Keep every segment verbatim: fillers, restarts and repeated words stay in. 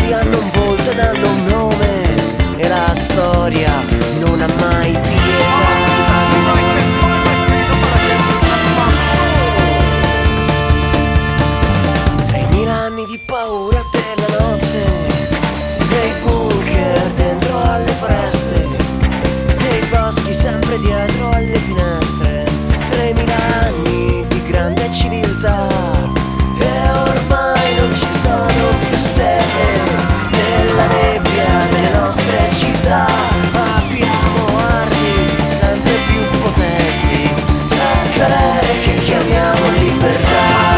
tutti hanno un volto e danno un nome, e la storia non ha mai pietà. Tremila anni di paura della notte, nei bunker dentro alle foreste, nei boschi sempre dietro alle finestre. Tremila anni di grande civiltà, e ormai non ci sono più stelle nella nebbia delle nostre città. Abbiamo armi sempre più potenti, tra galere che chiamiamo libertà.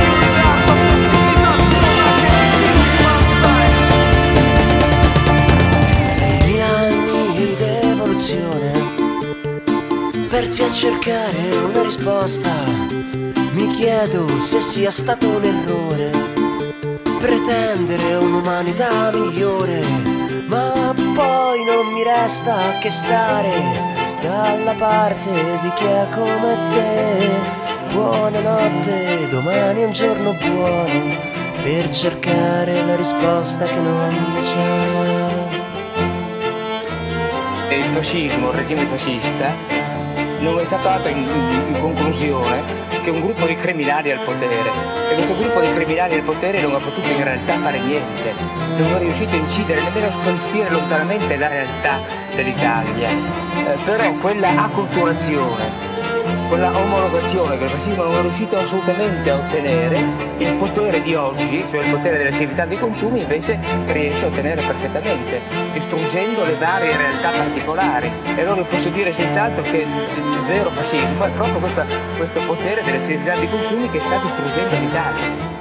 Persi a cercare una risposta, mi chiedo se sia stato un errore pretendere un'umanità migliore, ma poi non mi resta che stare dalla parte di chi è come te. Buonanotte, domani è un giorno buono per cercare la risposta che non c'è. Il fascismo, il regime fascista, non è stato altro in, in, in conclusione che un gruppo di criminali al potere, e questo gruppo di criminali al potere non ha potuto in realtà fare niente, non è riuscito a incidere nemmeno a scolpire lontanamente la realtà dell'Italia. Eh, però quella acculturazione, quella omologazione che il fascismo non è riuscito assolutamente a ottenere, il potere di oggi, cioè il potere delle attività dei consumi, invece riesce a ottenere perfettamente, distruggendo le varie realtà particolari. E allora posso dire senz'altro che il, il vero fascismo è proprio questa, questo potere delle attività dei consumi che sta distruggendo l'Italia.